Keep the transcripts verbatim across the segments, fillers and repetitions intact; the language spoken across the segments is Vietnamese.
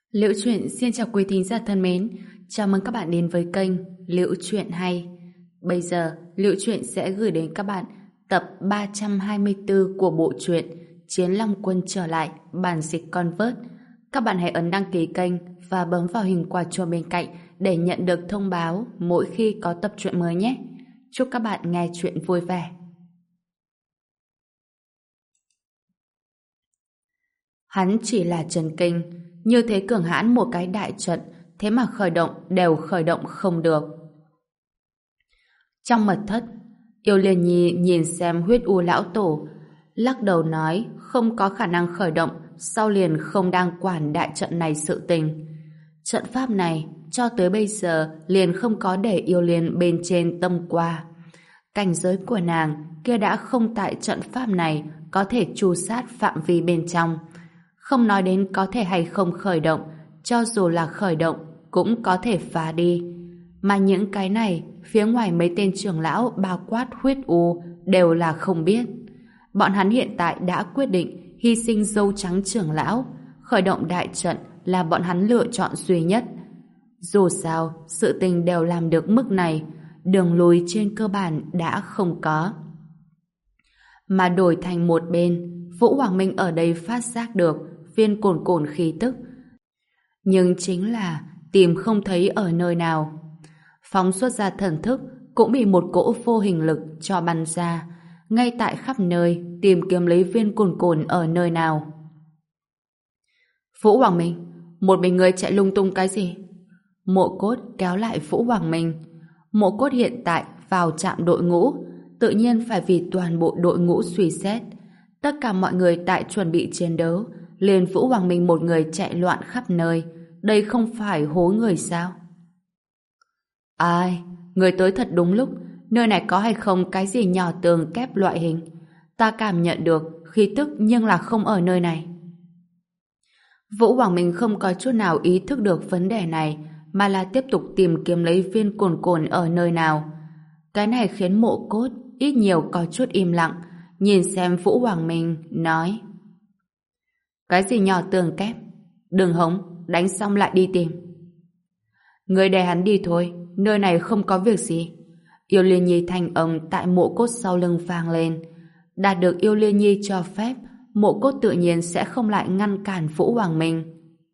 Liễu Chuyện xin chào quý thính giả thân mến, chào mừng các bạn đến với kênh Liễu Chuyện Hay. Bây giờ, Liễu Chuyện sẽ gửi đến các bạn tập ba trăm hai mươi tư của bộ truyện Chiến Long Quân trở lại, bản dịch Convert. Các bạn hãy ấn đăng ký kênh và bấm vào hình quả chuông bên cạnh để nhận được thông báo mỗi khi có tập truyện mới nhé. Chúc các bạn nghe truyện vui vẻ. Hắn chỉ là trần kinh, như thế cường hãn một cái đại trận, thế mà khởi động đều khởi động không được. Trong mật thất, Yêu Liên Nhi nhìn xem huyết u lão tổ, lắc đầu nói không có khả năng khởi động, sau liền không đang quản đại trận này sự tình. Trận pháp này cho tới bây giờ liền không có để Yêu Liên bên trên tâm qua. Cảnh giới của nàng kia đã không tại trận pháp này có thể tru sát phạm vi bên trong. Không nói đến có thể hay không khởi động, cho dù là khởi động cũng có thể phá đi. Mà những cái này, phía ngoài mấy tên trưởng lão bao quát huyết u đều là không biết. Bọn hắn hiện tại đã quyết định hy sinh dâu trắng trưởng lão, khởi động đại trận là bọn hắn lựa chọn duy nhất. Dù sao, sự tình đều làm được mức này, đường lùi trên cơ bản đã không có. Mà đổi thành một bên, Vũ Hoàng Minh ở đây phát giác được viên cồn cồn khí tức. Nhưng chính là tìm không thấy ở nơi nào. Phóng xuất ra thần thức cũng bị một cỗ vô hình lực cho bắn ra, ngay tại khắp nơi tìm kiếm lấy viên cồn cồn ở nơi nào. Vũ Hoàng Minh, một mình người chạy lung tung cái gì? Mộ Cốt kéo lại Vũ Hoàng Minh. Mộ Cốt hiện tại vào trạm đội ngũ, tự nhiên phải vì toàn bộ đội ngũ suy xét. Tất cả mọi người tại chuẩn bị chiến đấu, liền Vũ Hoàng Minh một người chạy loạn khắp nơi, đây không phải hố người sao? Ai, người tới thật đúng lúc, nơi này có hay không cái gì nhỏ tường kép loại hình? Ta cảm nhận được khí tức nhưng là không ở nơi này. Vũ Hoàng Minh không có chút nào ý thức được vấn đề này, mà là tiếp tục tìm kiếm lấy viên cồn cồn ở nơi nào. Cái này khiến Mộ Cốt ít nhiều có chút im lặng, nhìn xem Vũ Hoàng Minh, nói: cái gì nhỏ tường kép? Đừng hống, đánh xong lại đi tìm. Người để hắn đi thôi, nơi này không có việc gì. Yêu Liên Nhi thanh âm tại Mộ Cốt sau lưng vang lên. Đạt được Yêu Liên Nhi cho phép, Mộ Cốt tự nhiên sẽ không lại ngăn cản Vũ Hoàng Minh.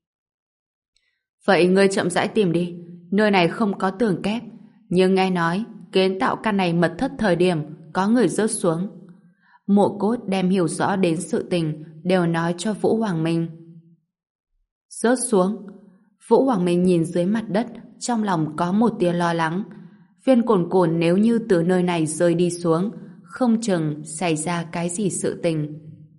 Vậy ngươi chậm rãi tìm đi, nơi này không có tường kép, nhưng nghe nói kiến tạo căn này mật thất thời điểm có người rớt xuống. Mộ Cốt đem hiểu rõ đến sự tình đều nói cho Vũ Hoàng Minh. Rớt xuống? Vũ Hoàng Minh nhìn dưới mặt đất, trong lòng có một tia lo lắng. Viên cồn cồn nếu như từ nơi này rơi đi xuống, không chừng xảy ra cái gì sự tình.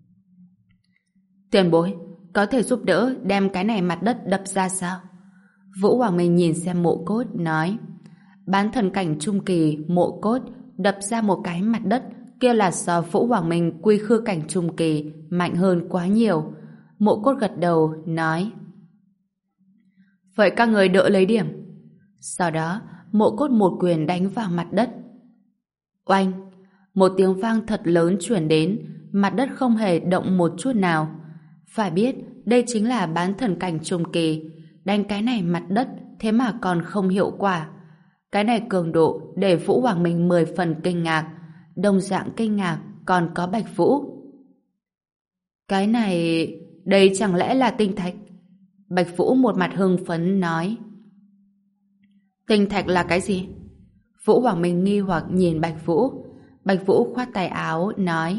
Tiền bối, có thể giúp đỡ đem cái này mặt đất đập ra sao? Vũ Hoàng Minh nhìn xem Mộ Cốt, nói: bán thần cảnh trung kỳ Mộ Cốt đập ra một cái mặt đất kia là do Vũ Hoàng Minh quy khư cảnh trung kỳ mạnh hơn quá nhiều. Mộ Cốt gật đầu, nói: vậy các người đỡ lấy điểm. Sau đó, Mộ Cốt một quyền đánh vào mặt đất. Oanh! Một tiếng vang thật lớn chuyển đến, mặt đất không hề động một chút nào. Phải biết, đây chính là bán thần cảnh trung kỳ. Đánh cái này mặt đất, thế mà còn không hiệu quả. Cái này cường độ để Vũ Hoàng Minh mười phần kinh ngạc. Đồng dạng kinh ngạc còn có Bạch Vũ. Cái này... đây chẳng lẽ là tinh thạch? Bạch Vũ một mặt hưng phấn nói. Tinh thạch là cái gì? Vũ Hoàng Minh nghi hoặc nhìn Bạch Vũ. Bạch Vũ khoát tay áo nói: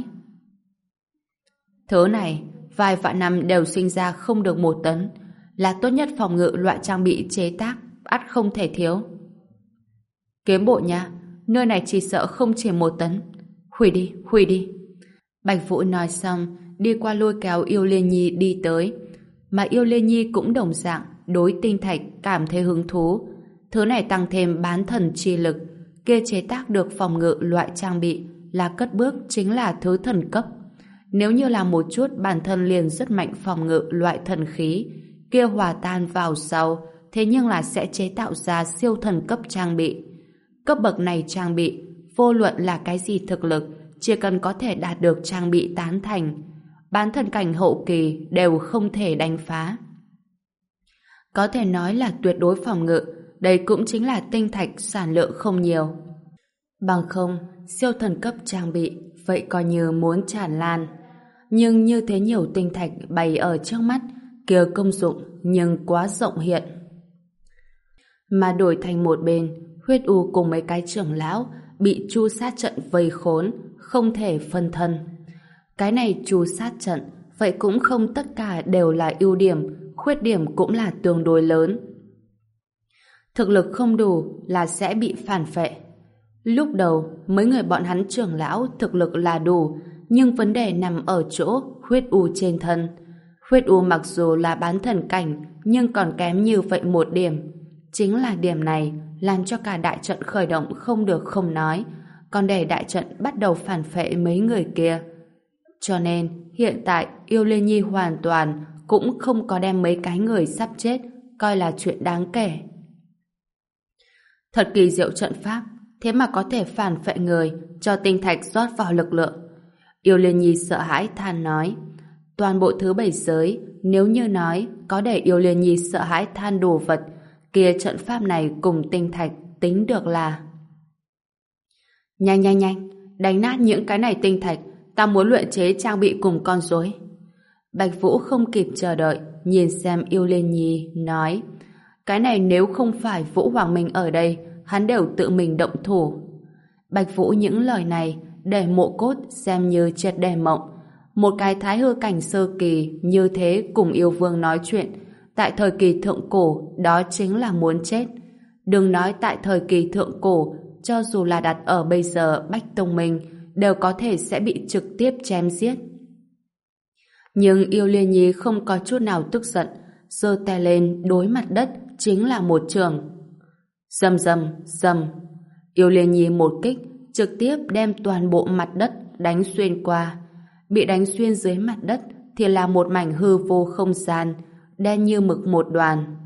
thứ này vài vạn năm đều sinh ra không được một tấn, là tốt nhất phòng ngự loại trang bị chế tác, ắt không thể thiếu. Kiếm bộ nha, nơi này chỉ sợ không chỉ một tấn. Hủy đi, hủy đi. Bạch Vũ nói xong, đi qua lôi kéo Yêu Liên Nhi đi tới. Mà Yêu Liên Nhi cũng đồng dạng đối tinh thạch cảm thấy hứng thú. Thứ này tăng thêm bán thần chi lực, kia chế tác được phòng ngự loại trang bị là cất bước chính là thứ thần cấp. Nếu như là một chút bản thân liền rất mạnh phòng ngự loại thần khí, kia hòa tan vào sau, thế nhưng là sẽ chế tạo ra siêu thần cấp trang bị. Cấp bậc này trang bị, vô luận là cái gì thực lực, chỉ cần có thể đạt được trang bị tán thành, bán thần cảnh hậu kỳ đều không thể đánh phá. Có thể nói là tuyệt đối phòng ngự, đây cũng chính là tinh thạch sản lượng không nhiều. Bằng không, siêu thần cấp trang bị, vậy coi như muốn tràn lan. Nhưng như thế nhiều tinh thạch bày ở trước mắt, kia công dụng nhưng quá rộng hiện. Mà đổi thành một bên, Huyết U cùng mấy cái trưởng lão bị chu sát trận vây khốn, không thể phân thân. Cái này chu sát trận, vậy cũng không tất cả đều là ưu điểm, khuyết điểm cũng là tương đối lớn. Thực lực không đủ là sẽ bị phản phệ. Lúc đầu, mấy người bọn hắn trưởng lão thực lực là đủ, nhưng vấn đề nằm ở chỗ Huyết U trên thân. Huyết U mặc dù là bán thần cảnh, nhưng còn kém như vậy một điểm. Chính là điểm này làm cho cả đại trận khởi động không được không nói, còn để đại trận bắt đầu phản phệ mấy người kia. Cho nên, hiện tại Yêu Liên Nhi hoàn toàn cũng không có đem mấy cái người sắp chết coi là chuyện đáng kể. Thật kỳ diệu trận pháp, thế mà có thể phản phệ người, cho tinh thạch rót vào lực lượng. Yêu Liên Nhi sợ hãi than nói, toàn bộ thứ bảy giới, nếu như nói có để Yêu Liên Nhi sợ hãi than đồ vật, kia trận pháp này cùng tinh thạch tính được là. Nhanh nhanh nhanh, đánh nát những cái này tinh thạch, ta muốn luyện chế trang bị cùng con rối. Bạch Vũ không kịp chờ đợi, nhìn xem Yêu Liên Nhi, nói, cái này nếu không phải Vũ Hoàng Minh ở đây, hắn đều tự mình động thủ. Bạch Vũ những lời này để Mộ Cốt xem như triệt để mộng. Một cái thái hư cảnh sơ kỳ như thế cùng yêu vương nói chuyện, tại thời kỳ thượng cổ đó chính là muốn chết. Đừng nói tại thời kỳ thượng cổ, cho dù là đặt ở bây giờ Bách Tông Minh đều có thể sẽ bị trực tiếp chém giết. Nhưng Yêu Liên Nhi không có chút nào tức giận, giơ tay lên đối mặt đất chính là một trường. Rầm rầm rầm, Yêu Liên Nhi một kích trực tiếp đem toàn bộ mặt đất đánh xuyên qua. Bị đánh xuyên dưới mặt đất thì là một mảnh hư vô không gian, đen như mực một đoàn.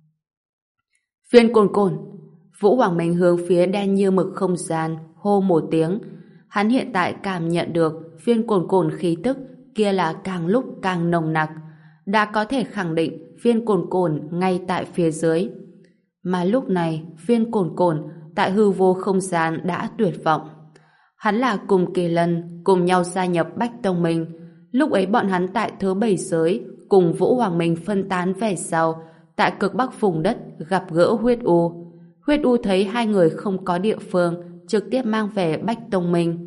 Phiên cồn cồn, Vũ Hoàng Minh hướng phía đen như mực không gian hô một tiếng. Hắn hiện tại cảm nhận được phiên cồn cồn khí tức kia là càng lúc càng nồng nặc, đã có thể khẳng định phiên cồn cồn ngay tại phía dưới. Mà lúc này phiên cồn cồn tại hư vô không gian đã tuyệt vọng. Hắn là cùng Kỳ Lân cùng nhau gia nhập Bách Tông Minh. Lúc ấy bọn hắn tại thứ bảy giới cùng Vũ Hoàng Minh phân tán về sau, tại cực bắc vùng đất gặp gỡ Huyết U. Huyết U thấy hai người không có địa phương, trực tiếp mang về Bách Tông Minh.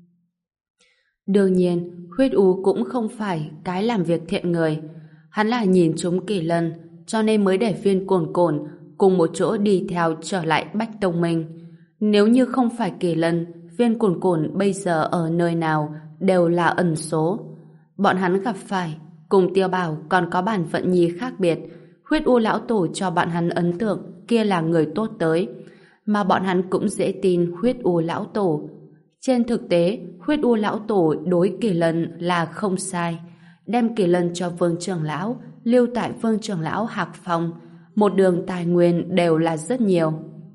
Đương nhiên, Huyết U cũng không phải cái làm việc thiện người. Hắn là nhìn chúng Kỳ Lân, cho nên mới để viên cồn cồn cùng một chỗ đi theo trở lại Bách Tông Minh. Nếu như không phải Kỳ Lân, viên cồn cồn bây giờ ở nơi nào đều là ẩn số. Bọn hắn gặp phải, cùng Tiêu Bảo còn có bản vận nhi khác biệt. Huyết U lão tổ cho bọn hắn ấn tượng kia là người tốt tới, mà bọn hắn cũng dễ tin Huyết U lão tổ. Trên thực tế, Huyết U lão tổ đối Kỳ Lân là không sai, đem Kỳ Lân cho Vương trưởng lão, lưu tại Vương trưởng lão Hạc Phong, một đường tài nguyên đều là rất nhiều.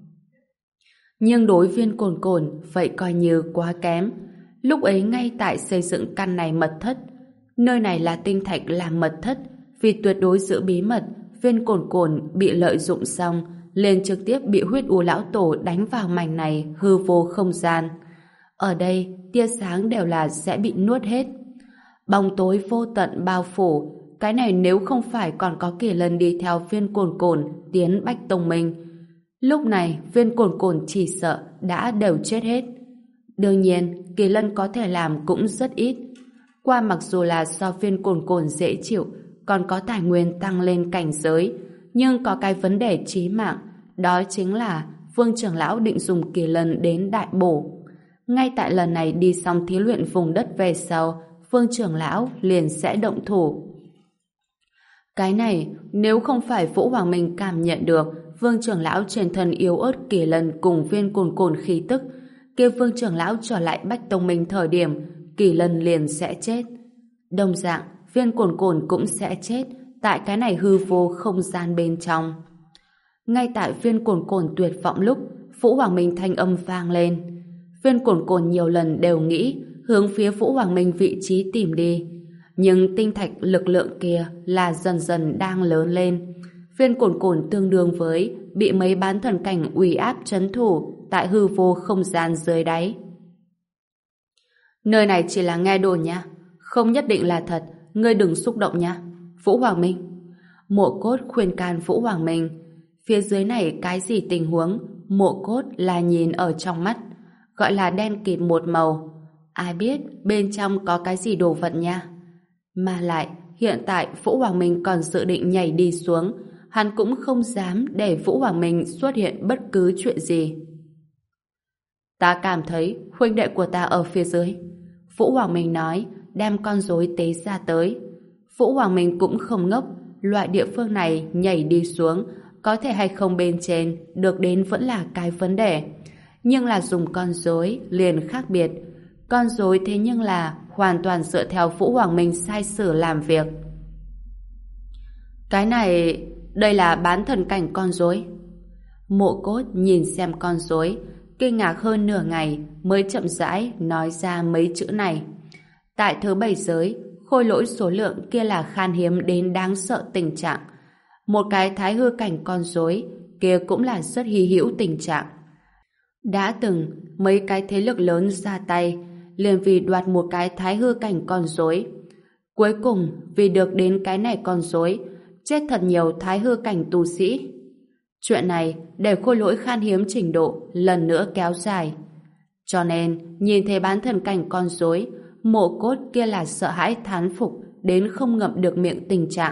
Nhưng đối viên cồn cồn vậy coi như quá kém. Lúc ấy ngay tại xây dựng căn này mật thất, nơi này là tinh thạch làm mật thất, vì tuyệt đối giữ bí mật, viên cồn cồn bị lợi dụng xong, liền trực tiếp bị Huyết U lão tổ đánh vào mảnh này hư vô không gian. Ở đây, tia sáng đều là sẽ bị nuốt hết. Bóng tối vô tận bao phủ, cái này nếu không phải còn có Kỳ Lân đi theo viên cồn cồn tiến Bách Tông Minh, lúc này viên cồn cồn chỉ sợ đã đều chết hết. Đương nhiên, Kỳ Lân có thể làm cũng rất ít. Qua mặc dù là so viên cồn cồn dễ chịu, còn có tài nguyên tăng lên cảnh giới, nhưng có cái vấn đề chí mạng, đó chính là Vương trưởng lão định dùng Kỳ Lân đến đại bổ. Ngay tại lần này đi xong thí luyện vùng đất về sau, Vương trưởng lão liền sẽ động thủ. Cái này, nếu không phải Vũ Hoàng Minh cảm nhận được Vương trưởng lão trên thân yếu ớt Kỳ Lân cùng viên cồn cồn khí tức, kia Vương trưởng lão trở lại Bách Tông Minh thời điểm, Kỳ Lân liền sẽ chết. Đồng dạng, viên cồn cồn cũng sẽ chết tại cái này hư vô không gian bên trong. Ngay tại viên cồn cồn tuyệt vọng lúc, Vũ Hoàng Minh thanh âm vang lên. Viên cồn cồn nhiều lần đều nghĩ hướng phía Vũ Hoàng Minh vị trí tìm đi. Nhưng tinh thạch lực lượng kia là dần dần đang lớn lên. viên cồn cồn tương đương với bị mấy bán thần cảnh uy áp trấn thủ tại hư vô không gian dưới đáy. Nơi này chỉ là nghe đồn nha, không nhất định là thật, ngươi đừng xúc động nha. Vũ Hoàng Minh. Mộ Cốt khuyên can Vũ Hoàng Minh. Phía dưới này cái gì tình huống, Mộ Cốt là nhìn ở trong mắt, gọi là đen kịt một màu. Ai biết bên trong có cái gì đồ vật nha. Mà lại, hiện tại Vũ Hoàng Minh còn dự định nhảy đi xuống, hắn cũng không dám để Vũ Hoàng Minh xuất hiện bất cứ chuyện gì. Ta cảm thấy huynh đệ của ta ở phía dưới. Vũ Hoàng Minh nói, đem con rối tế ra tới. Vũ Hoàng Minh cũng không ngốc, loại địa phương này nhảy đi xuống, có thể hay không bên trên, được đến vẫn là cái vấn đề. Nhưng là dùng con rối liền khác biệt. Con rối thế nhưng là hoàn toàn dựa theo Vũ Hoàng Minh sai sử làm việc. Cái này, đây là bán thần cảnh con rối. Mộ Cốt nhìn xem con rối, kinh ngạc hơn nửa ngày mới chậm rãi nói ra mấy chữ này. Tại thứ bảy giới, khôi lỗi số lượng kia là khan hiếm đến đáng sợ tình trạng. Một cái thái hư cảnh con rối kia cũng là rất hy hữu tình trạng. Đã từng mấy cái thế lực lớn ra tay liền vì đoạt một cái thái hư cảnh con rối. Cuối cùng vì được đến cái này con rối, chết thật nhiều thái hư cảnh tu sĩ. Chuyện này để khôi lỗi khan hiếm trình độ lần nữa kéo dài. Cho nên nhìn thấy bán thần cảnh con rối, Mộ Cốt kia là sợ hãi thán phục đến không ngậm được miệng tình trạng.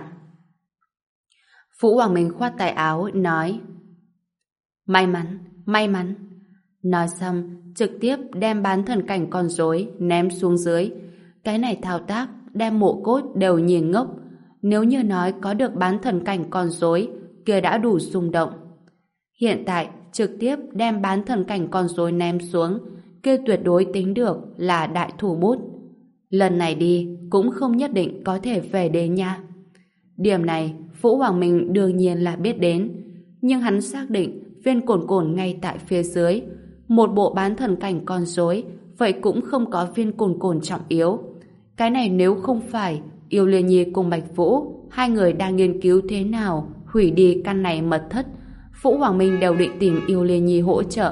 Vũ Hoàng Minh khoát tay áo nói: May mắn, may mắn. Nói xong trực tiếp đem bán thần cảnh con rối ném xuống dưới. Cái này thao tác đem Mộ Cốt đều nhìn ngốc. Nếu như nói có được bán thần cảnh con rối kia đã đủ rung động. Hiện tại trực tiếp đem bán thần cảnh con rối ném xuống, kia tuyệt đối tính được là đại thủ bút. Lần này đi cũng không nhất định có thể về đến nha. Điểm này Vũ Hoàng Minh đương nhiên là biết đến, nhưng hắn xác định viên cồn cồn ngay tại phía dưới. Một bộ bán thần cảnh con rối, vậy cũng không có viên cồn cồn trọng yếu. Cái này nếu không phải Yêu Liên Nhi cùng Bạch Vũ hai người đang nghiên cứu thế nào hủy đi căn này mật thất, Vũ Hoàng Minh đều định tìm Yêu Liên Nhi hỗ trợ.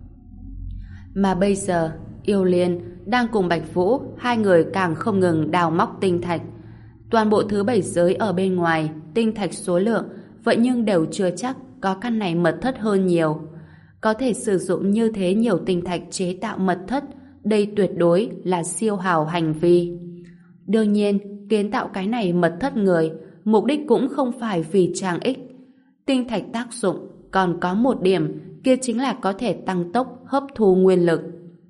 Mà bây giờ Yêu Liên đang cùng Bạch Vũ hai người càng không ngừng đào móc tinh thạch. Toàn bộ thứ bảy giới ở bên ngoài tinh thạch số lượng vậy nhưng đều chưa chắc có căn này mật thất hơn nhiều. Có thể sử dụng như thế nhiều tinh thạch chế tạo mật thất, đây tuyệt đối là siêu hào hành vi. Đương nhiên kiến tạo cái này mật thất người mục đích cũng không phải vì trang ích. Tinh thạch tác dụng còn có một điểm, kia chính là có thể tăng tốc hấp thu nguyên lực.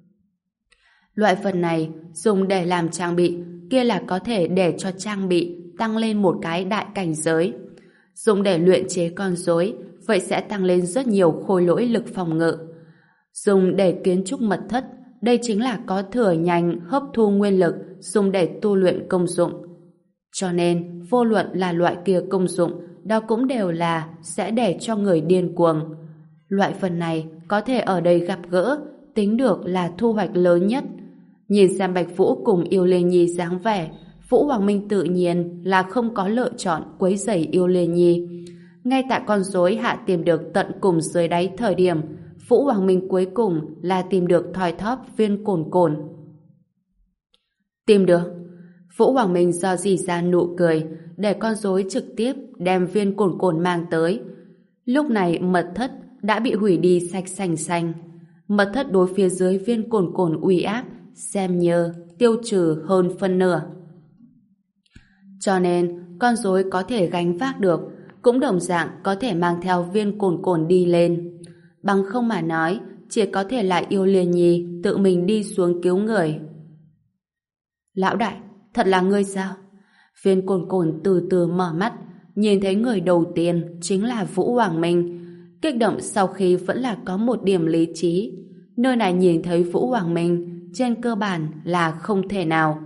Loại vật này dùng để làm trang bị, kia là có thể để cho trang bị tăng lên một cái đại cảnh giới. Dùng để luyện chế con rối, vậy sẽ tăng lên rất nhiều khối lỗi lực phòng ngự. Dùng để kiến trúc mật thất, đây chính là có thừa nhanh hấp thu nguyên lực dùng để tu luyện công dụng. Cho nên, vô luận là loại kia công dụng, đó cũng đều là sẽ để cho người điên cuồng. Loại phần này có thể ở đây gặp gỡ, tính được là thu hoạch lớn nhất. Nhìn xem Bạch Vũ cùng Yêu Liên Nhi dáng vẻ, Vũ Hoàng Minh tự nhiên là không có lựa chọn quấy rầy Yêu Liên Nhi. Ngay tại con rối hạ tìm được tận cùng dưới đáy thời điểm, Vũ Hoàng Minh cuối cùng là tìm được thoi thóp viên cồn cồn. Tìm được. Vũ Hoàng Minh do gì ra nụ cười, để con rối trực tiếp đem viên cồn cồn mang tới. Lúc này mật thất đã bị hủy đi sạch sành xanh. Mật thất đối phía dưới viên cồn cồn uy áp xem như tiêu trừ hơn phân nửa. Cho nên con rối có thể gánh vác được, cũng đồng dạng có thể mang theo viên cồn cồn đi lên. Bằng không mà nói, chỉ có thể lại Yêu Liên Nhi tự mình đi xuống cứu người. Lão đại, thật là ngươi sao? Viên cồn cồn từ từ mở mắt, nhìn thấy người đầu tiên chính là Vũ Hoàng Minh. Kích động sau khi vẫn là có một điểm lý trí. Nơi này nhìn thấy Vũ Hoàng Minh trên cơ bản là không thể nào.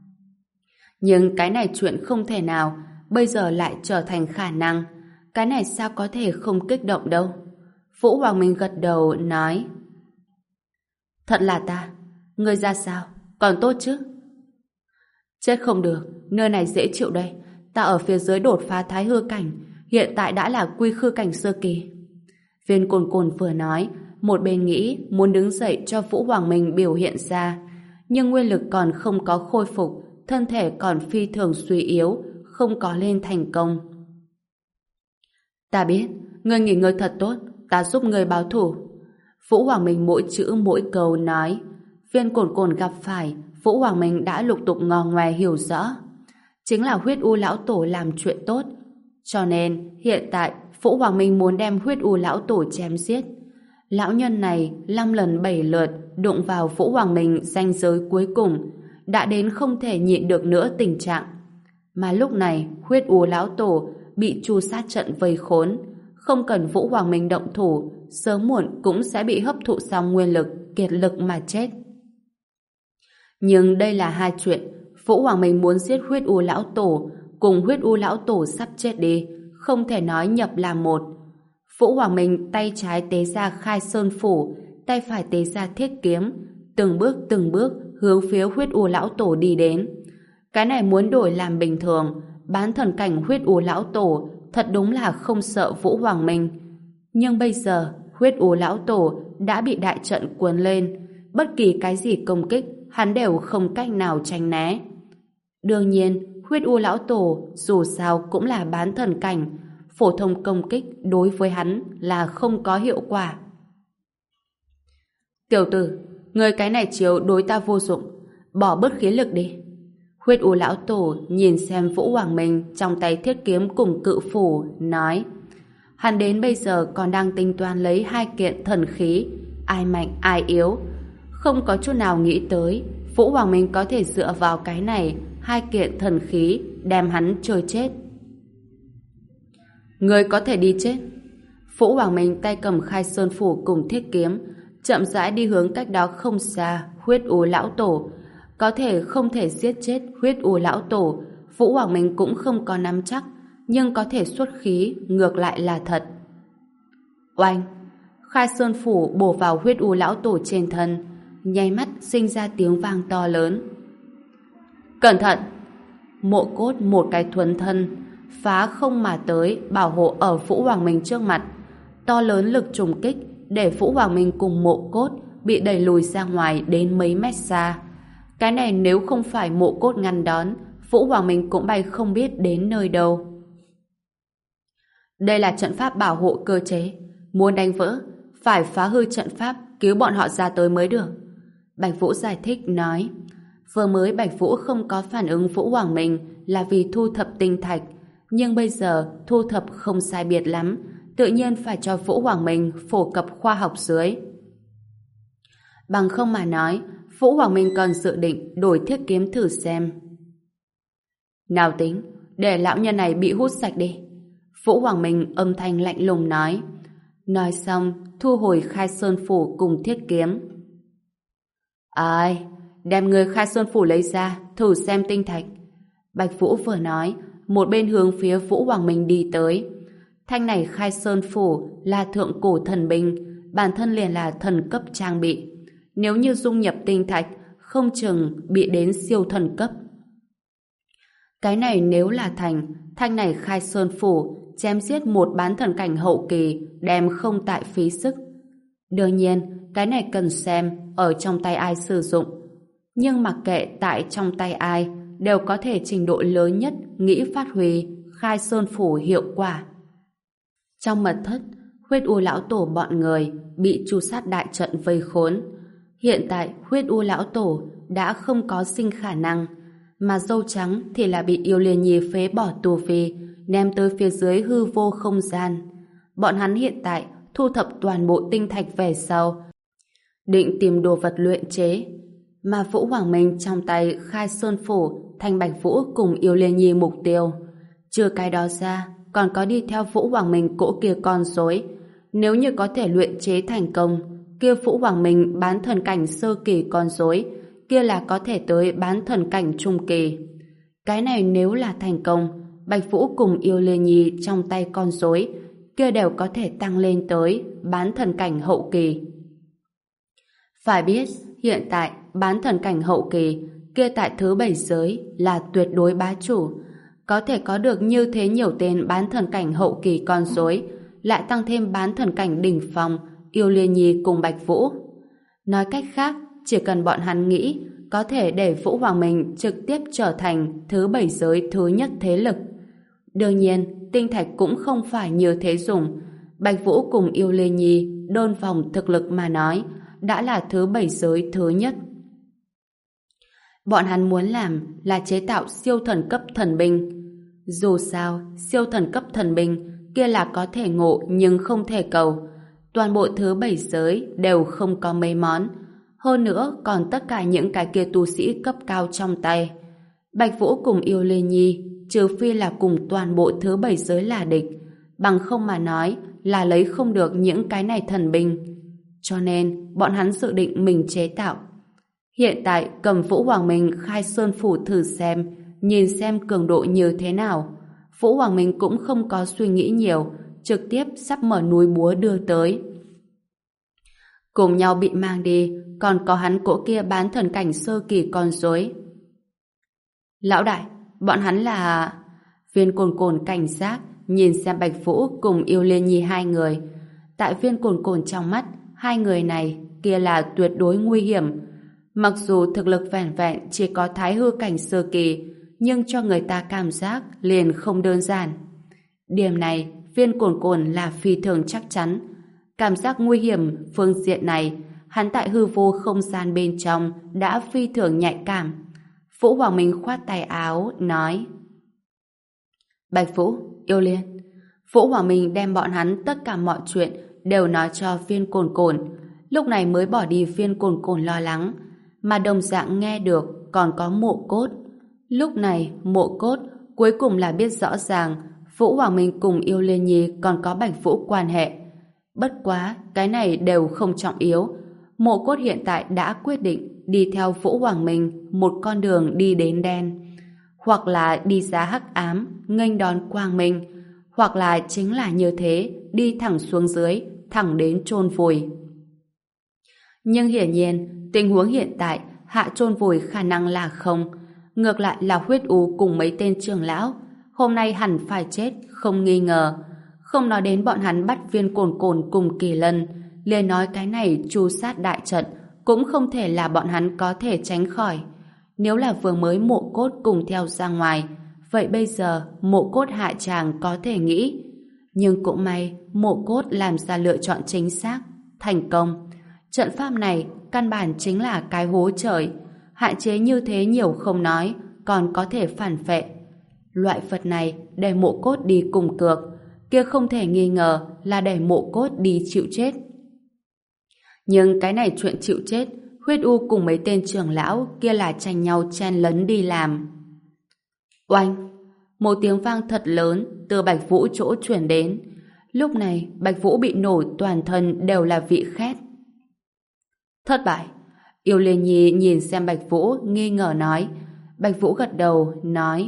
Nhưng cái này chuyện không thể nào bây giờ lại trở thành khả năng. Cái này sao có thể không kích động đâu. Vũ Hoàng Minh gật đầu nói: Thật là ta. Ngươi ra sao? Còn tốt chứ? Chết không được. Nơi này dễ chịu đây. Ta ở phía dưới đột phá thái hư cảnh. hiện tại đã là quy khư cảnh sơ kỳ. Viên Cồn Cồn vừa nói, một bên nghĩ muốn đứng dậy cho Vũ Hoàng Minh biểu hiện ra, nhưng nguyên lực còn không có khôi phục, thân thể còn phi thường suy yếu, không có lên thành công. Ta biết, ngươi nghỉ ngơi thật tốt, ta giúp ngươi báo thù. Vũ Hoàng Minh mỗi chữ mỗi câu nói. Viên Cồn Cồn gặp phải, Vũ Hoàng Minh đã lục tục ngò ngoe hiểu rõ. Chính là huyết u lão tổ làm chuyện tốt. Cho nên, hiện tại, Vũ Hoàng Minh muốn đem huyết u lão tổ chém giết. Lão nhân này, năm lần bảy lượt, đụng vào Vũ Hoàng Minh ranh giới cuối cùng, đã đến không thể nhịn được nữa tình trạng. Mà lúc này, huyết u lão tổ bị chu sát trận vây khốn. Không cần Vũ Hoàng Minh động thủ, sớm muộn cũng sẽ bị hấp thụ xong nguyên lực, kiệt lực mà chết. Nhưng đây là hai chuyện. Vũ Hoàng Minh muốn giết huyết u lão tổ, cùng huyết u lão tổ sắp chết đi, không thể nói nhập làm một. Vũ Hoàng Minh tay trái tế ra khai sơn phủ, tay phải tế ra thiết kiếm, từng bước từng bước hướng phía huyết u lão tổ đi đến. Cái này muốn đổi làm bình thường, bán thần cảnh huyết u lão tổ thật đúng là không sợ Vũ Hoàng Minh. Nhưng bây giờ, huyết u lão tổ đã bị đại trận cuốn lên, bất kỳ cái gì công kích, hắn đều không cách nào tránh né. Đương nhiên, huyết u lão tổ dù sao cũng là bán thần cảnh, phổ thông công kích đối với hắn là không có hiệu quả. Tiểu tử, người cái này chiếu đối ta vô dụng, bỏ bớt khí lực đi. Huyết u lão tổ nhìn xem Vũ Hoàng Minh trong tay thiết kiếm cùng cự phủ, nói: hắn đến bây giờ còn đang tính toán lấy hai kiện thần khí, ai mạnh ai yếu, không có chút nào nghĩ tới Vũ Hoàng Minh có thể dựa vào cái này hai kiện thần khí đem hắn chơi chết. Người có thể đi chết. Vũ Hoàng Minh tay cầm khai sơn phủ cùng thiết kiếm, chậm rãi đi hướng cách đó không xa huyết u lão tổ. Có thể không thể giết chết huyết u lão tổ, Vũ Hoàng Minh cũng không có nắm chắc, nhưng có thể xuất khí ngược lại là thật. Oanh! Khai sơn phủ bổ vào huyết u lão tổ trên thân, nháy mắt sinh ra tiếng vang to lớn. Cẩn thận! Mộ Cốt một cái thuần thân phá không mà tới, bảo hộ ở Vũ Hoàng Minh trước mặt. To lớn lực trùng kích để Vũ Hoàng Minh cùng Mộ Cốt bị đẩy lùi ra ngoài đến mấy mét xa. Cái này nếu không phải Mộ Cốt ngăn đón, Vũ Hoàng Minh cũng bay không biết đến nơi đâu. Đây là trận pháp bảo hộ cơ chế, muốn đánh vỡ phải phá hư trận pháp, cứu bọn họ ra tới mới được. Bạch Vũ giải thích nói. Vừa mới Bạch Vũ không có phản ứng Vũ Hoàng Minh là vì thu thập tinh thạch, nhưng bây giờ thu thập không sai biệt lắm, tự nhiên phải cho Vũ Hoàng Minh phổ cập khoa học dưới. Bằng không mà nói, Vũ Hoàng Minh còn dự định đổi thiết kiếm thử xem. Nào tính, để lão nhân này bị hút sạch đi. Vũ Hoàng Minh âm thanh lạnh lùng nói. Nói xong, thu hồi khai sơn phủ cùng thiết kiếm. Ai, đem người khai sơn phủ lấy ra, thử xem tinh thạch. Bạch Vũ vừa nói, một bên hướng phía Vũ Hoàng Minh đi tới. Thanh này khai sơn phủ là thượng cổ thần binh, bản thân liền là thần cấp trang bị. Nếu như dung nhập tinh thạch, không chừng bị đến siêu thần cấp. Cái này nếu là thành, thanh này khai sơn phủ chém giết một bán thần cảnh hậu kỳ, đem không tại phí sức. Đương nhiên, cái này cần xem ở trong tay ai sử dụng. Nhưng mặc kệ tại trong tay ai, đều có thể trình độ lớn nhất nghĩ phát huy khai sơn phủ hiệu quả. Trong mật thất, huyết u lão tổ bọn người bị chu sát đại trận vây khốn. Hiện tại huyết u lão tổ đã không có sinh khả năng, mà dâu trắng thì là bị yêu liên nhi phế bỏ tù phi, ném tới phía dưới hư vô không gian. Bọn hắn hiện tại thu thập toàn bộ tinh thạch về sau, định tìm đồ vật luyện chế. Mà Vũ Hoàng Minh trong tay khai sơn phủ thành Bạch Vũ cùng yêu liên nhi mục tiêu. Trừ cái đó ra, còn có đi theo Vũ Hoàng Minh cỗ kia con rối. Nếu như có thể luyện chế thành công, kia Vũ Hoàng Minh bán thần cảnh sơ kỳ con rối, kia là có thể tới bán thần cảnh trung kỳ. Cái này nếu là thành công, Bạch Vũ cùng yêu liên nhi trong tay con rối, kia đều có thể tăng lên tới bán thần cảnh hậu kỳ. Phải biết, hiện tại bán thần cảnh hậu kỳ kia tại thứ bảy giới là tuyệt đối bá chủ. có thể có được như thế nhiều tên bán thần cảnh hậu kỳ con rối, lại tăng thêm bán thần cảnh đỉnh phong, Yêu Liên Nhi cùng Bạch Vũ. Nói cách khác, chỉ cần bọn hắn nghĩ, có thể để Vũ Hoàng Minh trực tiếp trở thành thứ bảy giới thứ nhất thế lực. Đương nhiên, tinh thạch cũng không phải như thế dùng. Bạch Vũ cùng Yêu Liên Nhi đôn vòng thực lực mà nói, đã là thứ bảy giới thứ nhất. Bọn hắn muốn làm là chế tạo siêu thần cấp thần binh. Dù sao, siêu thần cấp thần binh kia là có thể ngộ nhưng không thể cầu. Toàn bộ thứ bảy giới đều không có mấy món. Hơn nữa còn tất cả những cái kia tu sĩ cấp cao trong tay. Bạch Vũ cùng Yêu Liên Nhi trừ phi là cùng toàn bộ thứ bảy giới là địch, bằng không mà nói là lấy không được những cái này thần binh. Cho nên bọn hắn dự định mình chế tạo. Hiện tại cầm Vũ Hoàng Minh khai sơn phủ thử xem, nhìn xem cường độ như thế nào. Vũ Hoàng Minh cũng không có suy nghĩ nhiều, trực tiếp sắp mở núi búa đưa tới. Cùng nhau bị mang đi, còn có hắn cỗ kia bán thần cảnh sơ kỳ con rối. Lão đại, bọn hắn là... Viên Cồn Cồn cảnh giác, nhìn xem Bạch Vũ cùng Yêu Liên Nhi hai người. Tại Viên Cồn Cồn trong mắt, hai người này kia là tuyệt đối nguy hiểm. Mặc dù thực lực vẻn vẹn chỉ có thái hư cảnh sơ kỳ, nhưng cho người ta cảm giác liền không đơn giản. Điểm này, Viên Cồn Cồn là phi thường chắc chắn. Cảm giác nguy hiểm phương diện này, hắn tại hư vô không gian bên trong đã phi thường nhạy cảm. Vũ Hoàng Minh khoát tay áo, nói: Bạch Vũ, Yêu Liên. Vũ Hoàng Minh đem bọn hắn tất cả mọi chuyện đều nói cho Viên Cồn Cồn, lúc này mới bỏ đi Viên Cồn Cồn lo lắng, mà đồng dạng nghe được còn có Mộ Cốt. Lúc này Mộ Cốt cuối cùng là biết rõ ràng Vũ Hoàng Minh cùng Yêu Liên Nhi còn có Bạch Vũ quan hệ. Bất quá, cái này đều không trọng yếu. Mộ Cốt hiện tại đã quyết định đi theo Vũ Hoàng Minh một con đường đi đến đen, hoặc là đi ra hắc ám nghênh đón quang minh, hoặc là chính là như thế, đi thẳng xuống dưới, thẳng đến chôn vùi. Nhưng hiển nhiên, tình huống hiện tại hạ chôn vùi khả năng là không. Ngược lại là Huyết U cùng mấy tên trưởng lão hôm nay hẳn phải chết không nghi ngờ. Không nói đến bọn hắn bắt Viên Cồn Cồn cùng Kỳ Lân, liền nói cái này tru sát đại trận cũng không thể là bọn hắn có thể tránh khỏi. Nếu là vừa mới Mộ Cốt cùng theo ra ngoài, vậy bây giờ Mộ Cốt hạ tràng có thể nghĩ. Nhưng cũng may Mộ Cốt làm ra lựa chọn chính xác, thành công. Trận pháp này căn bản chính là cái hố trời, hạn chế như thế nhiều không nói, còn có thể phản phệ. Loại Phật này để Mộ Cốt đi cùng cược, kia không thể nghi ngờ là để Mộ Cốt đi chịu chết. Nhưng cái này chuyện chịu chết, Huyết U cùng mấy tên trưởng lão kia là tranh nhau chen lấn đi làm. Oanh! Một tiếng vang thật lớn từ Bạch Vũ chỗ chuyển đến. Lúc này Bạch Vũ bị nổ toàn thân đều là vị khét. Thất bại. Yêu Liên Nhi nhìn xem Bạch Vũ nghi ngờ nói. Bạch Vũ gật đầu nói: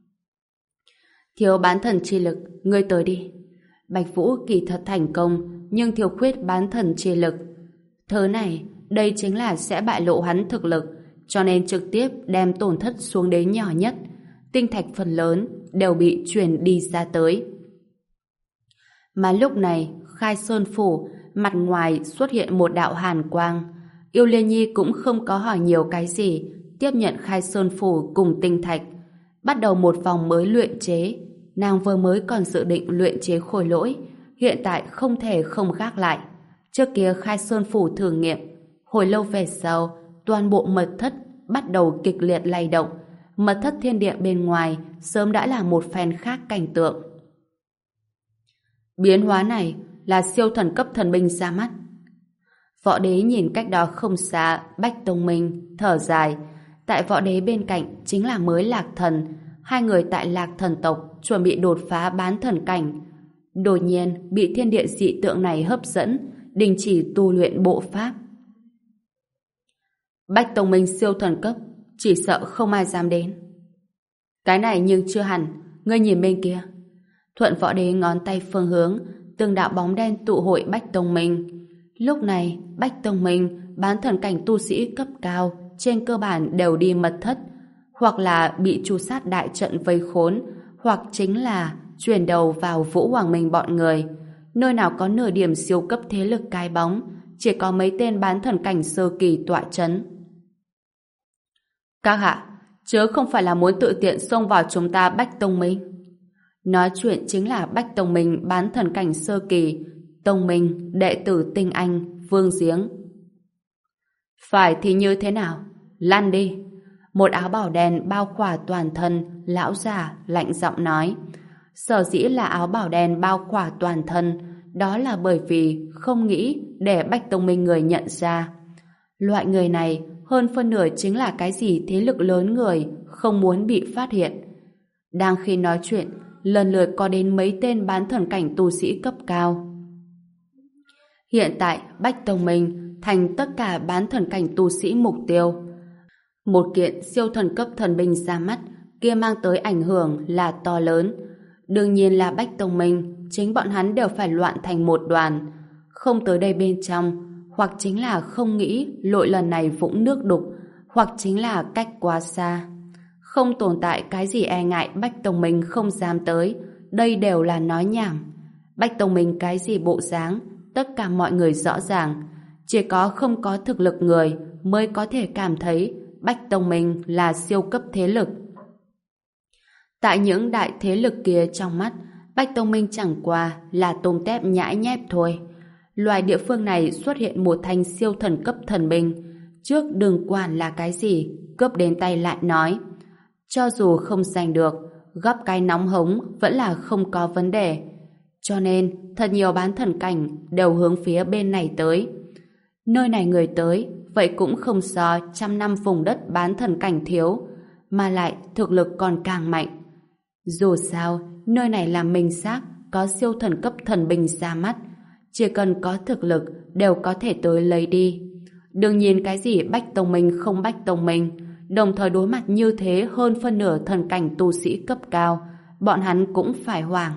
Thiếu bán thần chi lực, ngươi tới đi. Bạch Vũ kỳ thật thành công, nhưng thiếu khuyết bán thần chi lực. Thứ này, đây chính là sẽ bại lộ hắn thực lực, cho nên trực tiếp đem tổn thất xuống đến nhỏ nhất. Tinh thạch phần lớn đều bị chuyển đi ra tới. Mà lúc này, Khai Sơn Phủ, mặt ngoài xuất hiện một đạo hàn quang. Yêu Liên Nhi cũng không có hỏi nhiều cái gì, tiếp nhận Khai Sơn Phủ cùng tinh thạch, bắt đầu một vòng mới luyện chế. Nàng vừa mới còn dự định luyện chế khôi lỗi, hiện tại không thể không gác lại. Trước kia Khai Sơn Phủ thử nghiệm, hồi lâu về sau, toàn bộ mật thất bắt đầu kịch liệt lay động. Mật thất thiên địa bên ngoài sớm đã là một phen khác cảnh tượng. Biến hóa này là siêu thần cấp thần binh ra mắt. Võ Đế nhìn cách đó không xa Bách Tông Minh, thở dài. Tại Võ Đế bên cạnh chính là mới Lạc Thần. Hai người tại Lạc Thần tộc chuẩn bị đột phá bán thần cảnh. Đột nhiên bị thiên địa dị tượng này hấp dẫn, đình chỉ tu luyện bộ pháp. Bách Tông Minh siêu thần cấp, chỉ sợ không ai dám đến. Cái này nhưng chưa hẳn, ngươi nhìn bên kia. Thuận Võ Đế ngón tay phương hướng, từng đạo bóng đen tụ hội Bách Tông Minh. Lúc này, Bách Tông Minh, bán thần cảnh tu sĩ cấp cao, trên cơ bản đều đi mật thất, hoặc là bị tru sát đại trận vây khốn, hoặc chính là chuyển đầu vào Vũ Hoàng Minh bọn người. Nơi nào có nửa điểm siêu cấp thế lực cái bóng, chỉ có mấy tên bán thần cảnh sơ kỳ tọa chấn. Các hạ, chớ không phải là muốn tự tiện xông vào chúng ta Bách Tông Minh. Nói chuyện chính là Bách Tông Minh bán thần cảnh sơ kỳ, Tông Minh, đệ tử Tinh Anh, Vương Giếng. Phải thì như thế nào? Lăn đi! Một áo bào đen bao khỏa toàn thân, lão già lạnh giọng nói. Sở dĩ là áo bào đen bao khỏa toàn thân, đó là bởi vì không nghĩ để Bách Tông Minh người nhận ra. Loại người này hơn phân nửa chính là cái gì thế lực lớn người, không muốn bị phát hiện. Đang khi nói chuyện, lần lượt có đến mấy tên bán thần cảnh tu sĩ cấp cao. Hiện tại, Bách Tông Minh thành tất cả bán thần cảnh tu sĩ mục tiêu. Một kiện siêu thần cấp thần binh ra mắt, kia mang tới ảnh hưởng là to lớn. Đương nhiên là Bách Tông Minh, chính bọn hắn đều phải loạn thành một đoàn. Không tới đây bên trong, hoặc chính là không nghĩ lội lần này vũng nước đục, hoặc chính là cách quá xa. Không tồn tại cái gì e ngại Bách Tông Minh không dám tới, đây đều là nói nhảm. Bách Tông Minh cái gì bộ dáng, tất cả mọi người rõ ràng. Chỉ có không có thực lực người mới có thể cảm thấy Bách Tông Minh là siêu cấp thế lực. Tại những đại thế lực kia trong mắt, Bách Tông Minh chẳng qua là tôm tép nhãi nhép thôi. Loài địa phương này xuất hiện một thanh siêu thần cấp thần binh. Trước đừng quản là cái gì, cướp đến tay lại nói. Cho dù không giành được, gấp cái nóng hống vẫn là không có vấn đề. Cho nên, thật nhiều bán thần cảnh đều hướng phía bên này tới. Nơi này người tới, vậy cũng không so trăm năm vùng đất bán thần cảnh thiếu, mà lại thực lực còn càng mạnh. Dù sao, nơi này là minh xác, có siêu thần cấp thần binh ra mắt. Chỉ cần có thực lực, đều có thể tới lấy đi. Đương nhiên cái gì Bách Tông Minh không Bách Tông Minh, đồng thời đối mặt như thế hơn phân nửa thần cảnh tu sĩ cấp cao, bọn hắn cũng phải hoảng.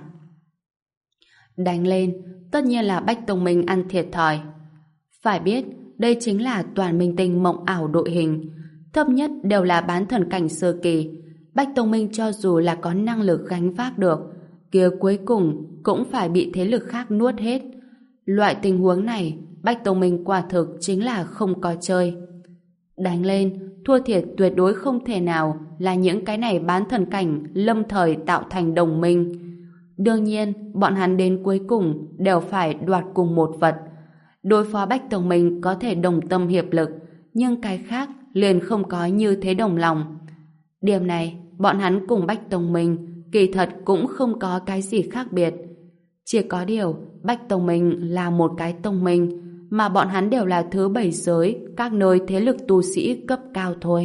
Đánh lên, tất nhiên là Bách Tông Minh ăn thiệt thòi. Phải biết, đây chính là toàn minh tinh mộng ảo đội hình. Thấp nhất đều là bán thần cảnh sơ kỳ. Bách Tông Minh cho dù là có năng lực gánh vác được, kia cuối cùng cũng phải bị thế lực khác nuốt hết. Loại tình huống này, Bách Tông Minh quả thực chính là không có chơi. Đánh lên, thua thiệt tuyệt đối không thể nào là những cái này bán thần cảnh lâm thời tạo thành đồng minh. Đương nhiên, bọn hắn đến cuối cùng đều phải đoạt cùng một vật. Đối phó Bách Tông Minh có thể đồng tâm hiệp lực, nhưng cái khác liền không có như thế đồng lòng. Điểm này, bọn hắn cùng Bách Tông Minh kỳ thật cũng không có cái gì khác biệt. Chỉ có điều, Bách Tông Minh là một cái tông minh, mà bọn hắn đều là thứ bảy giới các nơi thế lực tu sĩ cấp cao thôi.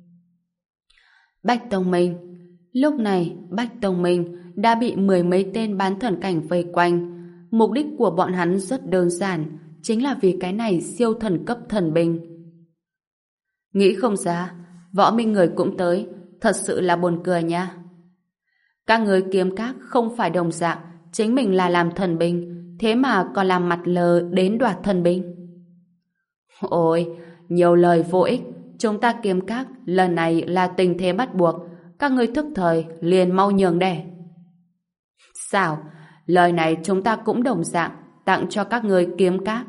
Bách Tông Minh. Lúc này, Bách Tông Minh đã bị mười mấy tên bán thần cảnh vây quanh. Mục đích của bọn hắn rất đơn giản, chính là vì cái này siêu thần cấp thần binh. Nghĩ không ra, Võ Minh người cũng tới, thật sự là buồn cười nha. Các người kiếm các không phải đồng dạng, chính mình là làm thần binh, thế mà còn làm mặt lờ đến đoạt thần binh. Ôi, nhiều lời vô ích, chúng ta kiếm các lần này là tình thế bắt buộc, các người thức thời liền mau nhường đẻ. Sao? Lời này chúng ta cũng đồng dạng, tặng cho các người kiếm các.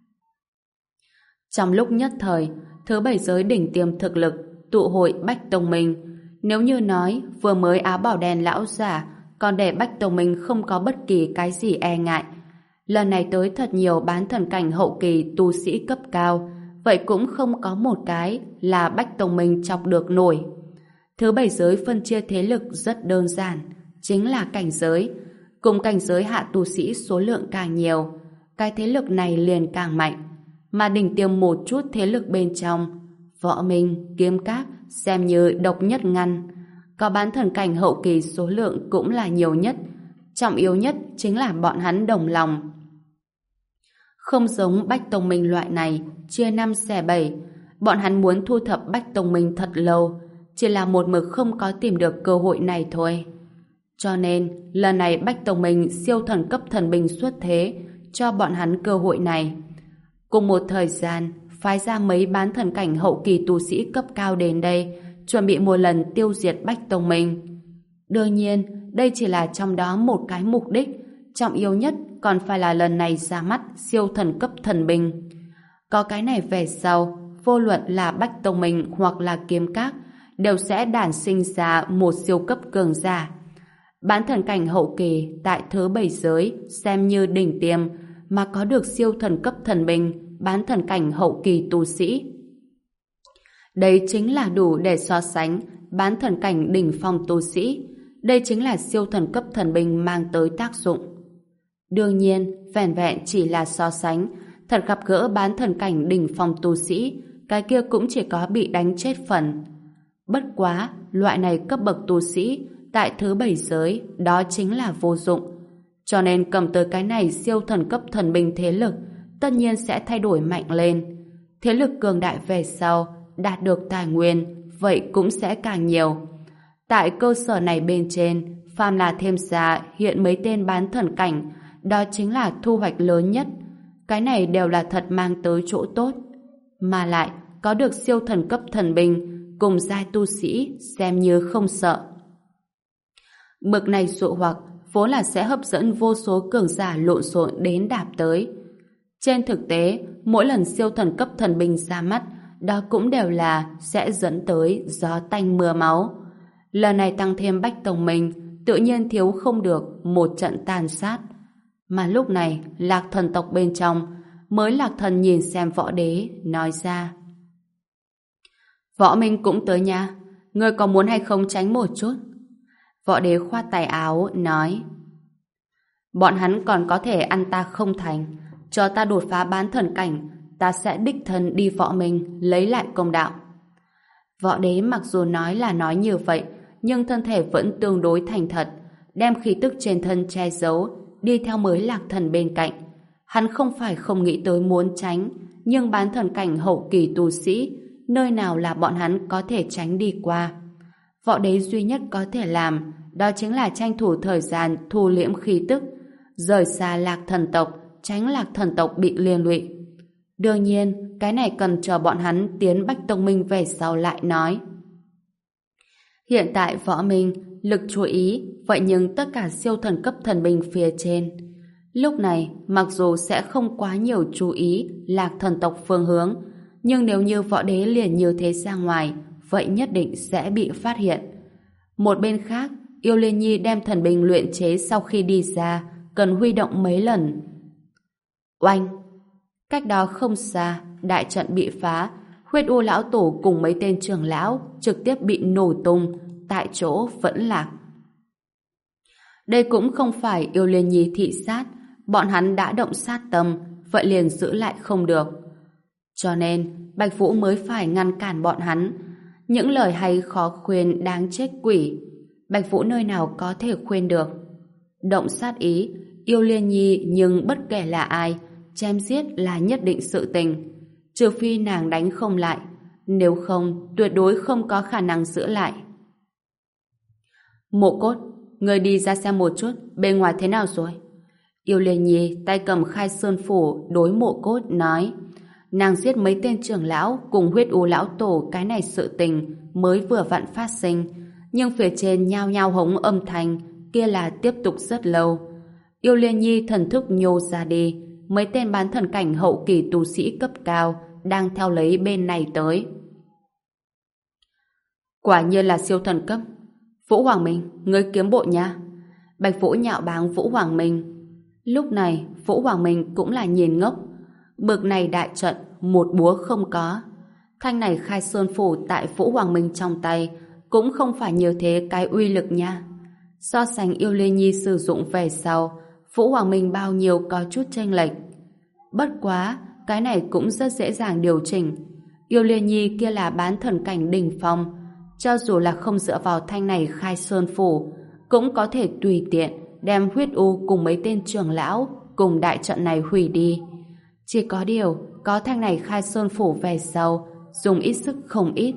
Trong lúc nhất thời, thứ bảy giới đỉnh tiêm thực lực tụ hội Bách Tông Minh. Nếu như nói vừa mới áo bảo đen lão giả còn để Bách Tông Minh không có bất kỳ cái gì e ngại, lần này tới thật nhiều bán thần cảnh hậu kỳ tu sĩ cấp cao, vậy cũng không có một cái là Bách Tông Minh chọc được nổi. Thứ bảy giới phân chia thế lực rất đơn giản, chính là cảnh giới. Cùng cảnh giới hạ tu sĩ số lượng càng nhiều, cái thế lực này liền càng mạnh. Mà đỉnh tiêm một chút thế lực bên trong, Võ Minh, Kiếm Các xem như độc nhất ngăn. Có bán thần cảnh hậu kỳ số lượng cũng là nhiều nhất. Trọng yếu nhất chính là bọn hắn đồng lòng. Không giống Bách Tông Minh loại này, chia năm xẻ bảy. Bọn hắn muốn thu thập Bách Tông Minh thật lâu, chỉ là một mực không có tìm được cơ hội này thôi. Cho nên, lần này Bách Tông Minh siêu thần cấp thần binh xuất thế, cho bọn hắn cơ hội này. Cùng một thời gian, phái ra mấy bán thần cảnh hậu kỳ tu sĩ cấp cao đến đây, chuẩn bị một lần tiêu diệt Bách Tông Minh. Đương nhiên, đây chỉ là trong đó một cái mục đích, trọng yếu nhất còn phải là lần này ra mắt siêu thần cấp thần binh. Có cái này về sau, vô luận là Bách Tông Minh hoặc là Kiếm Các đều sẽ đản sinh ra một siêu cấp cường giả. Bán thần cảnh hậu kỳ tại thứ bảy giới xem như đỉnh tiêm, mà có được siêu thần cấp thần binh, bán thần cảnh hậu kỳ tu sĩ. Đây chính là đủ để so sánh bán thần cảnh đỉnh phong tu sĩ. Đây chính là siêu thần cấp thần binh mang tới tác dụng. Đương nhiên, vẻn vẹn chỉ là so sánh, thật gặp gỡ bán thần cảnh đỉnh phong tu sĩ, cái kia cũng chỉ có bị đánh chết phần. Bất quá, loại này cấp bậc tu sĩ tại thứ bảy giới đó chính là vô dụng. Cho nên cầm tới cái này siêu thần cấp thần binh thế lực tất nhiên sẽ thay đổi mạnh lên. Thế lực cường đại về sau đạt được tài nguyên vậy cũng sẽ càng nhiều. Tại cơ sở này bên trên, phàm là thêm ra hiện mấy tên bán thần cảnh, đó chính là thu hoạch lớn nhất. Cái này đều là thật mang tới chỗ tốt. Mà lại có được siêu thần cấp thần binh cùng giai tu sĩ xem như không sợ. Bực này dụ hoặc vốn là sẽ hấp dẫn vô số cường giả lộn xộn đến đạp tới. Trên thực tế, mỗi lần siêu thần cấp thần binh ra mắt, đó cũng đều là sẽ dẫn tới gió tanh mưa máu. Lần này tăng thêm Bách Tông Minh, tự nhiên thiếu không được một trận tàn sát. Mà lúc này, Lạc Thần tộc bên trong, mới Lạc Thần nhìn xem Võ Đế, nói ra: Võ Minh cũng tới nha, ngươi có muốn hay không tránh một chút? Võ Đế khoát tay áo, nói: Bọn hắn còn có thể ăn ta không thành, cho ta đột phá bán thần cảnh, ta sẽ đích thân đi Võ Minh lấy lại công đạo. Võ Đế mặc dù nói là nói như vậy, nhưng thân thể vẫn tương đối thành thật, đem khí tức trên thân che giấu, đi theo mới Lạc Thần bên cạnh. Hắn không phải không nghĩ tới muốn tránh, nhưng bán thần cảnh hậu kỳ tu sĩ, nơi nào là bọn hắn có thể tránh đi qua. Võ Đế duy nhất có thể làm, đó chính là tranh thủ thời gian thu liễm khí tức, rời xa Lạc Thần tộc, tránh Lạc Thần tộc bị liên lụy. Đương nhiên, cái này cần chờ bọn hắn tiến Bách Tông Minh về sau lại nói. Hiện tại Võ Minh lực chú ý, vậy nhưng tất cả siêu thần cấp thần binh phía trên. Lúc này, mặc dù sẽ không quá nhiều chú ý Lạc Thần tộc phương hướng, nhưng nếu như Võ Đế liền như thế ra ngoài, vậy nhất định sẽ bị phát hiện. Một bên khác, Yêu Liên Nhi đem thần binh luyện chế sau khi đi ra, cần huy động mấy lần. Oanh! Cách đó không xa, đại trận bị phá, Huyết U lão tổ cùng mấy tên trưởng lão trực tiếp bị nổ tung, tại chỗ vẫn lạc. Đây cũng không phải Yêu Liên Nhi thị sát, bọn hắn đã động sát tâm, vậy liền giữ lại không được. Cho nên, Bạch Vũ mới phải ngăn cản bọn hắn. Những lời hay khó khuyên đáng chết quỷ, Bạch Vũ nơi nào có thể khuyên được. Động sát ý, Yêu Liên Nhi nhưng bất kể là ai, chém giết là nhất định sự tình. Trừ phi nàng đánh không lại, nếu không, tuyệt đối không có khả năng giữ lại. Mộ Cốt, người đi ra xem một chút, bên ngoài thế nào rồi? Yêu Liên Nhi tay cầm khai sơn phủ đối Mộ Cốt nói. Nàng giết mấy tên trưởng lão cùng Huyết U lão tổ, cái này sự tình mới vừa vặn phát sinh, nhưng phía trên nhao nhao hống âm thanh kia là tiếp tục rất lâu. Yêu Liên Nhi thần thức nhô ra đi, mấy tên bán thần cảnh hậu kỳ tu sĩ cấp cao đang theo lấy bên này tới. Quả nhiên là siêu thần cấp. Vũ Hoàng Minh, ngươi kiếm bộ nha. Bạch Vũ nhạo báng Vũ Hoàng Minh. Lúc này Vũ Hoàng Minh cũng là nhìn ngốc. Bực này đại trận một búa không có. Thanh này khai sơn phủ tại Vũ Hoàng Minh trong tay cũng không phải như thế cái uy lực nha. So sánh Yêu Liên Nhi sử dụng về sau, Vũ Hoàng Minh bao nhiêu có chút chênh lệch. Bất quá, cái này cũng rất dễ dàng điều chỉnh. Yêu Liên Nhi kia là bán thần cảnh đỉnh phong, cho dù là không dựa vào thanh này khai sơn phủ, cũng có thể tùy tiện đem Huyết U cùng mấy tên trưởng lão cùng đại trận này hủy đi. Chỉ có điều, có thanh này khai sơn phủ về sau, dùng ít sức không ít.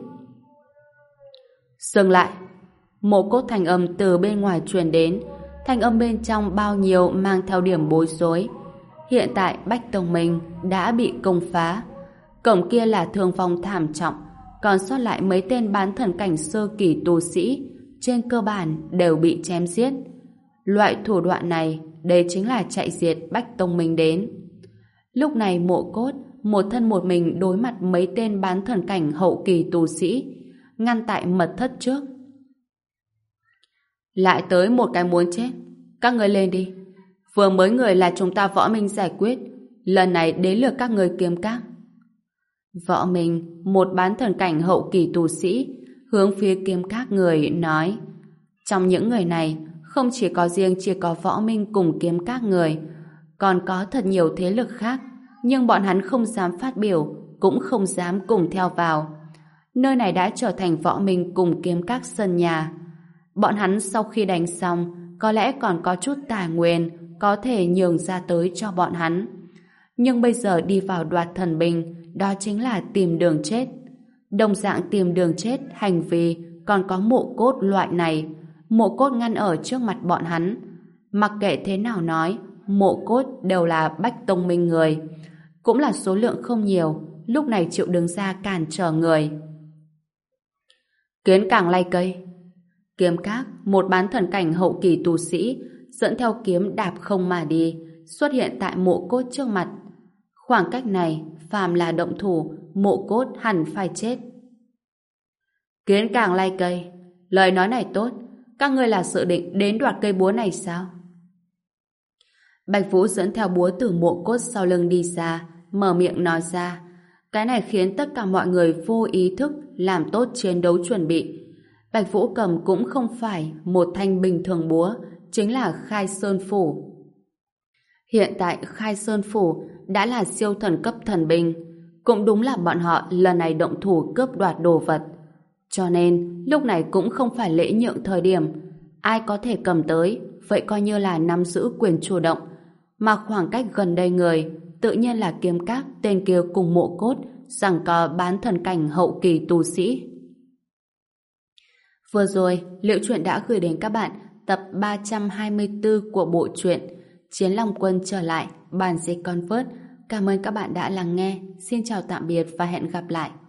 Dừng lại! Mộ Cốt thanh âm từ bên ngoài truyền đến, thanh âm bên trong bao nhiêu mang theo điểm bối rối. Hiện tại Bách Tông Minh đã bị công phá. Cổng kia là thương vong thảm trọng, còn sót lại mấy tên bán thần cảnh sơ kỳ tu sĩ, trên cơ bản đều bị chém giết. Loại thủ đoạn này, đây chính là chạy diệt Bách Tông Minh đến. Lúc này Mộ Cốt một thân một mình đối mặt mấy tên bán thần cảnh hậu kỳ tu sĩ, ngăn tại mật thất trước. Lại tới một cái muốn chết, các người lên đi. Vừa mới người là chúng ta Võ Minh giải quyết, lần này đến lượt các người Kiếm Các. Võ Minh, một bán thần cảnh hậu kỳ tu sĩ, hướng phía Kiếm Các người nói, trong những người này không chỉ có riêng chỉ có Võ Minh cùng Kiếm Các người, còn có thật nhiều thế lực khác, nhưng bọn hắn không dám phát biểu, cũng không dám cùng theo vào. Nơi này đã trở thành Võ Minh cùng Kiếm Các sân nhà. Bọn hắn sau khi đánh xong, có lẽ còn có chút tài nguyên có thể nhường ra tới cho bọn hắn. Nhưng bây giờ đi vào đoạt thần binh, đó chính là tìm đường chết. Đồng dạng tìm đường chết hành vi còn có Mộ Cốt loại này. Mộ Cốt ngăn ở trước mặt bọn hắn. Mặc kệ thế nào nói, Mộ Cốt đều là Bách Tông Minh người. Cũng là số lượng không nhiều, lúc này chịu đứng ra cản trở người. Kiến càng lay cây. Kiếm Các, một bán thần cảnh hậu kỳ tu sĩ, dẫn theo kiếm đạp không mà đi, xuất hiện tại Mộ Cốt trước mặt. Khoảng cách này, phàm là động thủ, Mộ Cốt hẳn phải chết. Kiến càng lay cây. Lời nói này tốt, các ngươi là dự định đến đoạt cây búa này sao? Bạch Vũ dẫn theo búa từ Mộ Cốt sau lưng đi ra, mở miệng nói ra. Cái này khiến tất cả mọi người vô ý thức làm tốt chiến đấu chuẩn bị. Bạch Vũ cầm cũng không phải một thanh bình thường búa, chính là Khai Sơn Phủ. Hiện tại Khai Sơn Phủ đã là siêu thần cấp thần binh, cũng đúng là bọn họ lần này động thủ cướp đoạt đồ vật. Cho nên lúc này cũng không phải lễ nhượng thời điểm, ai có thể cầm tới, vậy coi như là nắm giữ quyền chủ động. Mà khoảng cách gần đây người, tự nhiên là Kiếm Các tên kia cùng Mộ Cốt, rằng có bán thần cảnh hậu kỳ tu sĩ. Vừa rồi, Liễu Chuyện đã gửi đến các bạn tập ba trăm hai mươi tư của bộ truyện Chiến Long Quân trở lại, bản dịch Convert. Cảm ơn các bạn đã lắng nghe. Xin chào tạm biệt và hẹn gặp lại.